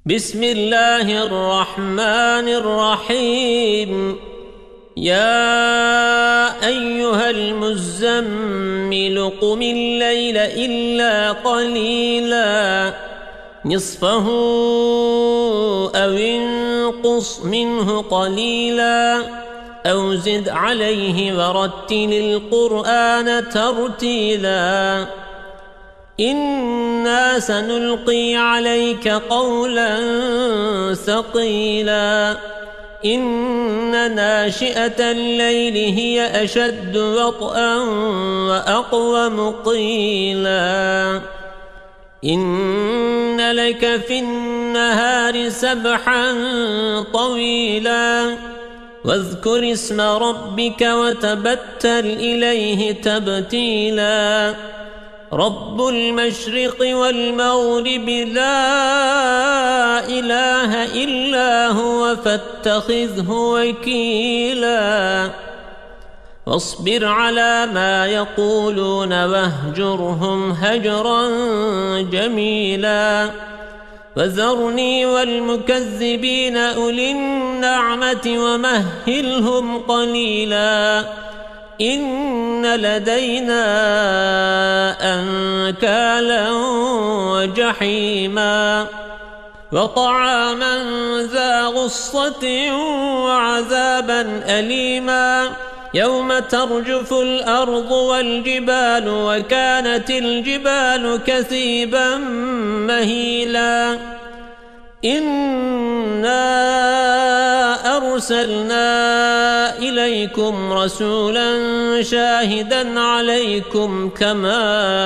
بسم الله الرحمن الرحيم. يا أيها المزمل قم الليل إلا قليلا نصفه أو انقص منه قليلا أو زد عليه ورتل القرآن ترتيلا إنا سنلقي عليك قولا ثقيلا إن ناشئة الليل هي أشد وطئا وأقوم قيلا إن لك في النهار سبحا طويلا واذكر اسم ربك وتبتل إليه تبتيلا رب المشرق والمغرب لا إله إلا هو فاتخذه وكيلا واصبر على ما يقولون واهجرهم هجرا جميلا وذرني والمكذبين أولي النعمة ومهلهم قليلا إن لدينا أنكالا وجحيما وطعاما ذا غصة وعذابا أليما يوم ترجف الأرض والجبال وكانت الجبال كثيبا مهيلا إنا أرسلنا إليكم رسولا شاهدا عليكم كما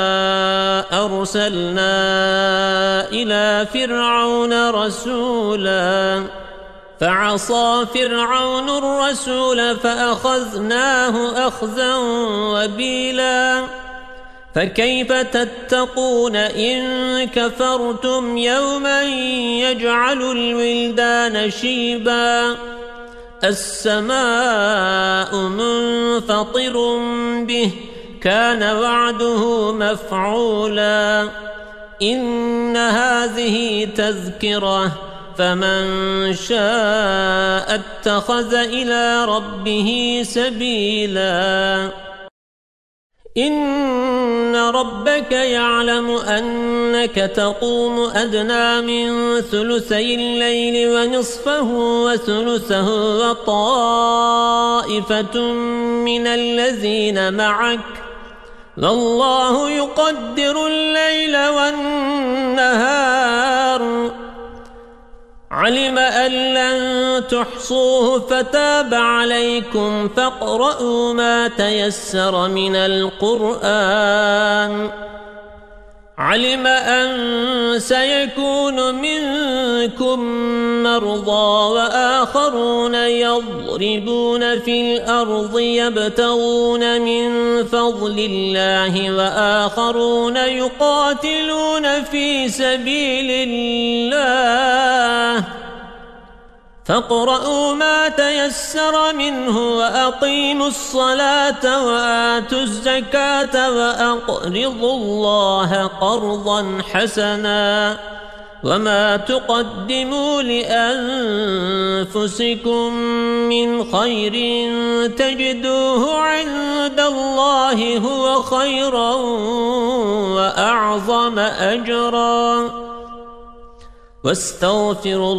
أرسلنا إلى فرعون رسولا فعصى فرعون الرسول فأخذناه أخذا وبيلا فكيف تتقون إن كفرتم يوما يجعل الولدان شيبا السماء منفطر به كان وعده مفعولا إن هذه تذكرة فمن شاء اتخذ إلى ربه سبيلا إن ربك يعلم أنك تقوم أدنى من ثلثي الليل ونصفه وثلثه وطائفة من الذين معك والله يقدر الليل والنهار علم أن لن تحصوه فتاب عليكم فاقرؤوا ما تيسر من القرآن علم أن سيكون منكم مرضى وآخرون يضربون في الأرض يبتغون من فضل الله وآخرون يقاتلون في سبيل الله فاقرؤوا ما تيسر منه وأقيموا الصلاة وآتوا الزكاة وأقرضوا الله قرضا حسنا وما تقدموا لأنفسكم من خير تجدوه عند الله هو خيرا وأعظم أجرا واستغفروا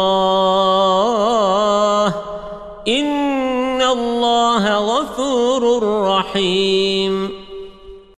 الله إن الله غفور رحيم